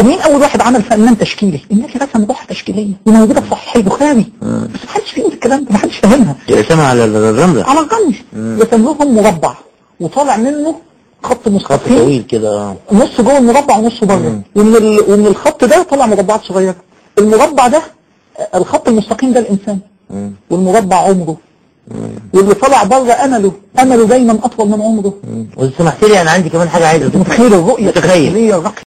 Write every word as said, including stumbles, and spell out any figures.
طب مين اول واحد عمل فنان تشكيلي؟ الناس رسم روح تشكيليه وموجوده في صحيح البخاري، بس ما حدش فيهم الكلام ده، ما حدش فاهمها. رسمها على الرمله، على الرمل، رسم لهم مربع وطالع منه خط مستقيم، خط طويل كده، نص جوه المربع ونص بره، ومن ال... ومن الخط ده طلع مربعات صغيره. المربع ده الخط المستقيم ده الانسان، مم. والمربع عمره، مم. واللي طلع بره امله، امله دايما اطول من عمره. وإذا سمحت لي انا عندي كمان حاجه عايز متخيل الرؤيه متخيل التشكيليه الرقية